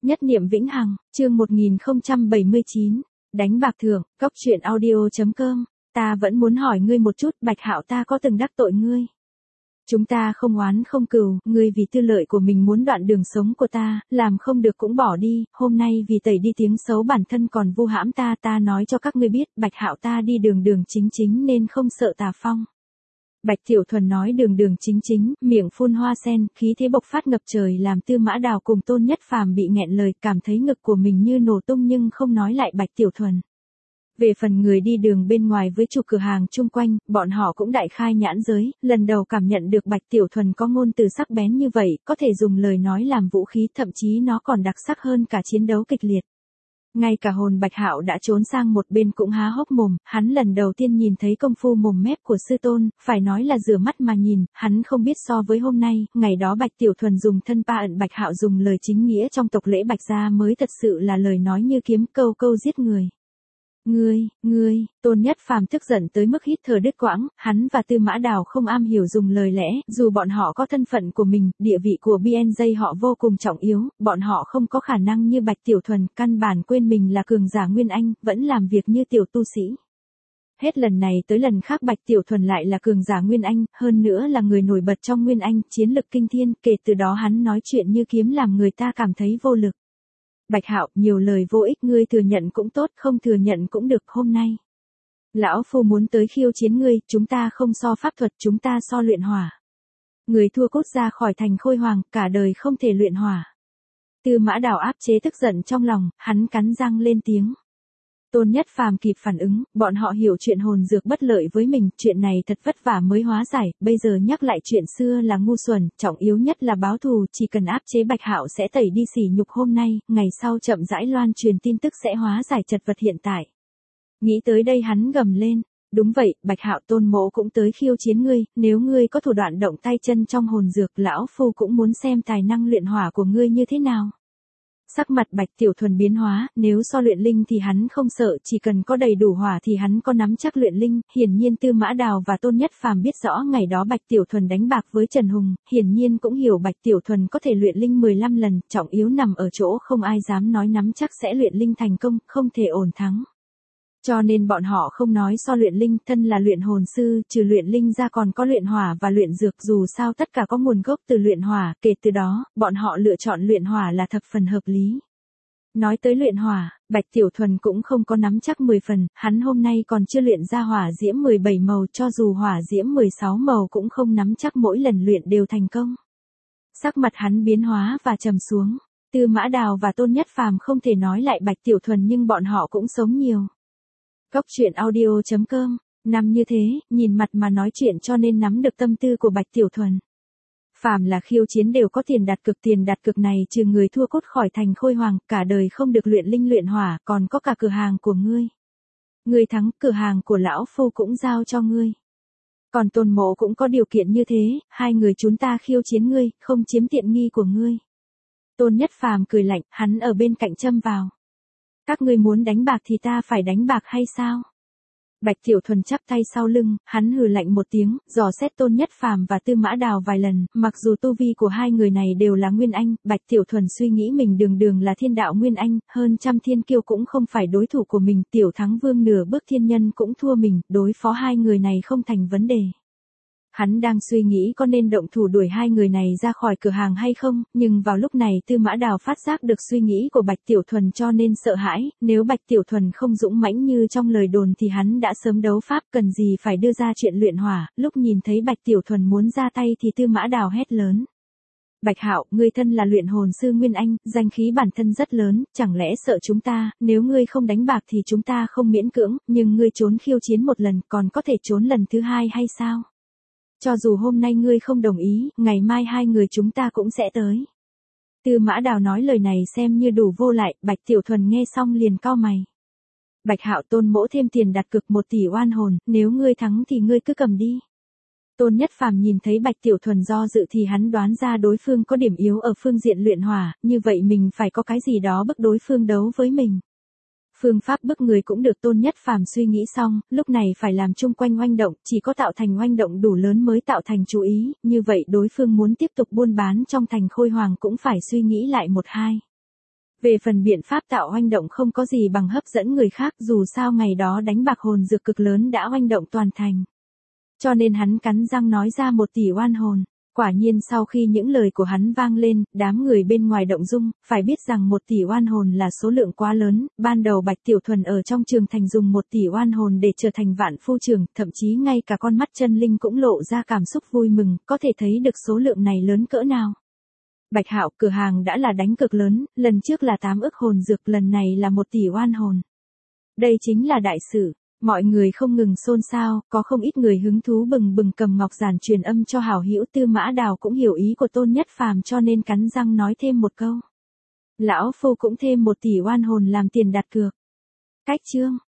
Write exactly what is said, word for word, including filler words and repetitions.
Nhất niệm vĩnh hằng, chương một nghìn không trăm bảy mươi chín, đánh bạc thưởng, cốc truyện audio.com, ta vẫn muốn hỏi ngươi một chút, Bạch Hạo ta có từng đắc tội ngươi? Chúng ta không oán không cừu, ngươi vì tư lợi của mình muốn đoạn đường sống của ta, làm không được cũng bỏ đi, hôm nay vì tẩy đi tiếng xấu bản thân còn vu hãm ta, ta nói cho các ngươi biết, Bạch Hạo ta đi đường đường chính chính nên không sợ tà phong. Bạch Tiểu Thuần nói đường đường chính chính, miệng phun hoa sen, khí thế bộc phát ngập trời làm Tư Mã Đào cùng Tôn Nhất Phàm bị nghẹn lời, cảm thấy ngực của mình như nổ tung nhưng không nói lại Bạch Tiểu Thuần. Về phần người đi đường bên ngoài với chủ cửa hàng chung quanh, bọn họ cũng đại khai nhãn giới, lần đầu cảm nhận được Bạch Tiểu Thuần có ngôn từ sắc bén như vậy, có thể dùng lời nói làm vũ khí, thậm chí nó còn đặc sắc hơn cả chiến đấu kịch liệt. Ngay cả hồn Bạch Hạo đã trốn sang một bên cũng há hốc mồm, hắn lần đầu tiên nhìn thấy công phu mồm mép của sư tôn, phải nói là rửa mắt mà nhìn, hắn không biết so với hôm nay, ngày đó Bạch Tiểu Thuần dùng thân pa ẩn Bạch Hạo dùng lời chính nghĩa trong tộc lễ Bạch gia mới thật sự là lời nói như kiếm, câu câu giết người. Ngươi, ngươi, Tôn Nhất Phàm tức giận tới mức hít thở đứt quãng, hắn và Tư Mã Đào không am hiểu dùng lời lẽ, dù bọn họ có thân phận của mình, địa vị của bê en gi họ vô cùng trọng yếu, bọn họ không có khả năng như Bạch Tiểu Thuần, căn bản quên mình là cường giả Nguyên Anh, vẫn làm việc như tiểu tu sĩ. Hết lần này tới lần khác Bạch Tiểu Thuần lại là cường giả Nguyên Anh, hơn nữa là người nổi bật trong Nguyên Anh, chiến lực kinh thiên, kể từ đó hắn nói chuyện như kiếm làm người ta cảm thấy vô lực. Bạch Hạo, nhiều lời vô ích, ngươi thừa nhận cũng tốt, không thừa nhận cũng được, hôm nay lão phu muốn tới khiêu chiến ngươi, chúng ta không so pháp thuật, chúng ta so luyện hỏa. Người thua cút ra khỏi thành Khôi Hoàng, cả đời không thể luyện hỏa. Tư Mã Đào áp chế tức giận trong lòng, hắn cắn răng lên tiếng. Tôn Nhất Phàm kịp phản ứng, bọn họ hiểu chuyện hồn dược bất lợi với mình, chuyện này thật vất vả mới hóa giải, bây giờ nhắc lại chuyện xưa là ngu xuẩn, trọng yếu nhất là báo thù, chỉ cần áp chế Bạch Hạo sẽ tẩy đi sỉ nhục hôm nay, ngày sau chậm rãi loan truyền tin tức sẽ hóa giải chật vật hiện tại. Nghĩ tới đây hắn gầm lên, đúng vậy, Bạch Hạo, Tôn mỗ cũng tới khiêu chiến ngươi, nếu ngươi có thủ đoạn động tay chân trong hồn dược, lão phu cũng muốn xem tài năng luyện hỏa của ngươi như thế nào. Sắc mặt Bạch Tiểu Thuần biến hóa, nếu so luyện linh thì hắn không sợ, chỉ cần có đầy đủ hỏa thì hắn có nắm chắc luyện linh, hiển nhiên Tư Mã Đào và Tôn Nhất Phàm biết rõ ngày đó Bạch Tiểu Thuần đánh bạc với Trần Hùng, hiển nhiên cũng hiểu Bạch Tiểu Thuần có thể luyện linh mười lăm lần, trọng yếu nằm ở chỗ không ai dám nói nắm chắc sẽ luyện linh thành công, không thể ổn thắng. Cho nên bọn họ không nói so luyện linh, thân là luyện hồn sư, trừ luyện linh ra còn có luyện hỏa và luyện dược, dù sao tất cả có nguồn gốc từ luyện hỏa, kể từ đó, bọn họ lựa chọn luyện hỏa là thập phần hợp lý. Nói tới luyện hỏa, Bạch Tiểu Thuần cũng không có nắm chắc mười phần, hắn hôm nay còn chưa luyện ra hỏa diễm mười bảy màu, cho dù hỏa diễm mười sáu màu cũng không nắm chắc mỗi lần luyện đều thành công. Sắc mặt hắn biến hóa và trầm xuống, Tư Mã Đào và Tôn Nhất Phàm không thể nói lại Bạch Tiểu Thuần nhưng bọn họ cũng sống nhiều. Cốc truyện audio.com, năm như thế, nhìn mặt mà nói chuyện cho nên nắm được tâm tư của Bạch Tiểu Thuần. Phàm là khiêu chiến đều có tiền đặt cược, tiền đặt cược này trừ người thua cốt khỏi thành Khôi Hoàng, cả đời không được luyện linh luyện hỏa, còn có cả cửa hàng của ngươi. Ngươi thắng, cửa hàng của lão phu cũng giao cho ngươi. Còn Tôn mộ cũng có điều kiện như thế, hai người chúng ta khiêu chiến ngươi, không chiếm tiện nghi của ngươi. Tôn Nhất Phàm cười lạnh, hắn ở bên cạnh châm vào. Các ngươi muốn đánh bạc thì ta phải đánh bạc hay sao? Bạch Tiểu Thuần chắp tay sau lưng, hắn hừ lạnh một tiếng, dò xét Tôn Nhất Phàm và Tư Mã Đào vài lần, mặc dù tu vi của hai người này đều là Nguyên Anh, Bạch Tiểu Thuần suy nghĩ mình đường đường là thiên đạo Nguyên Anh, hơn trăm thiên kiêu cũng không phải đối thủ của mình, Tiểu Thắng Vương nửa bước thiên nhân cũng thua mình, đối phó hai người này không thành vấn đề. Hắn đang suy nghĩ có nên động thủ đuổi hai người này ra khỏi cửa hàng hay không, nhưng vào lúc này Tư Mã Đào phát giác được suy nghĩ của Bạch Tiểu Thuần cho nên sợ hãi, nếu Bạch Tiểu Thuần không dũng mãnh như trong lời đồn thì hắn đã sớm đấu pháp, cần gì phải đưa ra chuyện luyện hỏa, lúc nhìn thấy Bạch Tiểu Thuần muốn ra tay thì Tư Mã Đào hét lớn. Bạch Hạo, ngươi thân là luyện hồn sư Nguyên Anh, danh khí bản thân rất lớn, chẳng lẽ sợ chúng ta, nếu ngươi không đánh bạc thì chúng ta không miễn cưỡng, nhưng ngươi trốn khiêu chiến một lần còn có thể trốn lần thứ hai hay sao? Cho dù hôm nay ngươi không đồng ý, ngày mai hai người chúng ta cũng sẽ tới. Tư Mã Đào nói lời này xem như đủ vô lại, Bạch Tiểu Thuần nghe xong liền cau mày. Bạch Hạo, Tôn mỗ thêm tiền đặt cược một tỷ oan hồn, nếu ngươi thắng thì ngươi cứ cầm đi. Tôn Nhất Phàm nhìn thấy Bạch Tiểu Thuần do dự thì hắn đoán ra đối phương có điểm yếu ở phương diện luyện hỏa, như vậy mình phải có cái gì đó bức đối phương đấu với mình. Phương pháp bức người cũng được Tôn Nhất Phàm suy nghĩ xong, lúc này phải làm chung quanh oanh động, chỉ có tạo thành oanh động đủ lớn mới tạo thành chú ý, như vậy đối phương muốn tiếp tục buôn bán trong thành Khôi Hoàng cũng phải suy nghĩ lại một hai. Về phần biện pháp tạo oanh động không có gì bằng hấp dẫn người khác, dù sao ngày đó đánh bạc hồn dược cực lớn đã oanh động toàn thành. Cho nên hắn cắn răng nói ra một tỷ oan hồn. Quả nhiên sau khi những lời của hắn vang lên, đám người bên ngoài động dung, phải biết rằng một tỷ oan hồn là số lượng quá lớn, ban đầu Bạch Tiểu Thuần ở trong trường thành dùng một tỷ oan hồn để trở thành vạn phu trường, thậm chí ngay cả con mắt chân linh cũng lộ ra cảm xúc vui mừng, có thể thấy được số lượng này lớn cỡ nào. Bạch Hạo, cửa hàng đã là đánh cực lớn, lần trước là tám ức hồn dược, lần này là một tỷ oan hồn. Đây chính là đại sự. Mọi người không ngừng xôn xao, có không ít người hứng thú bừng bừng cầm ngọc giản truyền âm cho hảo hữu. Tư Mã Đào cũng hiểu ý của Tôn Nhất Phàm cho nên cắn răng nói thêm một câu. Lão phu cũng thêm một tỷ oan hồn làm tiền đặt cược. Cách chương